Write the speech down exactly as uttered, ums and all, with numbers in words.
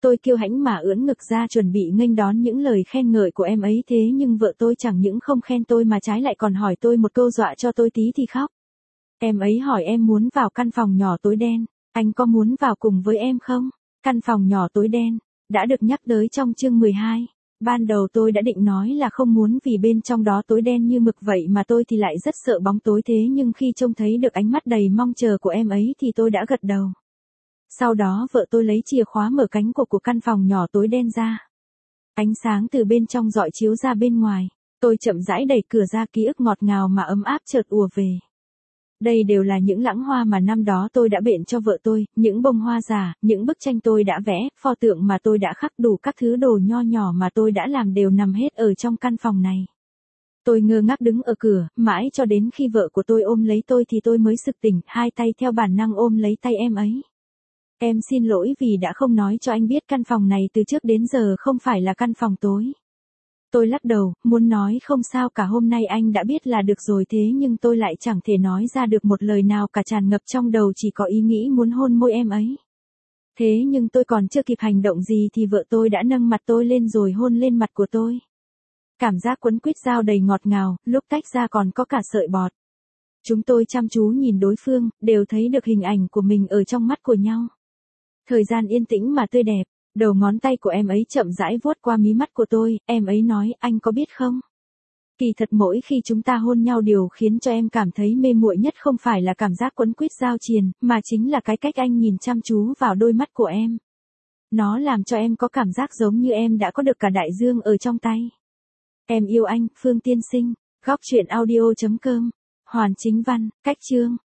Tôi kiêu hãnh mà ưỡn ngực ra chuẩn bị nghênh đón những lời khen ngợi của em ấy, thế nhưng vợ tôi chẳng những không khen tôi mà trái lại còn hỏi tôi một câu dọa cho tôi tí thì khóc. Em ấy hỏi em muốn vào căn phòng nhỏ tối đen, anh có muốn vào cùng với em không? Căn phòng nhỏ tối đen, đã được nhắc tới trong chương mười hai. Ban đầu tôi đã định nói là không muốn vì bên trong đó tối đen như mực vậy mà tôi thì lại rất sợ bóng tối, thế nhưng khi trông thấy được ánh mắt đầy mong chờ của em ấy thì tôi đã gật đầu. Sau đó vợ tôi lấy chìa khóa mở cánh cửa của căn phòng nhỏ tối đen ra. Ánh sáng từ bên trong rọi chiếu ra bên ngoài. Tôi chậm rãi đẩy cửa ra, ký ức ngọt ngào mà ấm áp chợt ùa về. Đây đều là những lẵng hoa mà năm đó tôi đã bện cho vợ tôi, những bông hoa giả, những bức tranh tôi đã vẽ, pho tượng mà tôi đã khắc, đủ các thứ đồ nho nhỏ mà tôi đã làm đều nằm hết ở trong căn phòng này. Tôi ngơ ngác đứng ở cửa, mãi cho đến khi vợ của tôi ôm lấy tôi thì tôi mới sực tỉnh, hai tay theo bản năng ôm lấy tay em ấy. Em xin lỗi vì đã không nói cho anh biết căn phòng này từ trước đến giờ không phải là căn phòng tối. Tôi lắc đầu, muốn nói không sao cả, hôm nay anh đã biết là được rồi, thế nhưng tôi lại chẳng thể nói ra được một lời nào cả, tràn ngập trong đầu chỉ có ý nghĩ muốn hôn môi em ấy. Thế nhưng tôi còn chưa kịp hành động gì thì vợ tôi đã nâng mặt tôi lên rồi hôn lên mặt của tôi. Cảm giác quấn quýt dao đầy ngọt ngào, lúc tách ra còn có cả sợi bọt. Chúng tôi chăm chú nhìn đối phương, đều thấy được hình ảnh của mình ở trong mắt của nhau. Thời gian yên tĩnh mà tươi đẹp, đầu ngón tay của em ấy chậm rãi vuốt qua mí mắt của tôi, em ấy nói, anh có biết không? Kỳ thật mỗi khi chúng ta hôn nhau, điều khiến cho em cảm thấy mê muội nhất không phải là cảm giác quấn quýt giao triền, mà chính là cái cách anh nhìn chăm chú vào đôi mắt của em. Nó làm cho em có cảm giác giống như em đã có được cả đại dương ở trong tay. Em yêu anh, Phương Tiên Sinh. Góc truyện audio chấm com. Hoàn Chính Văn, cách chương.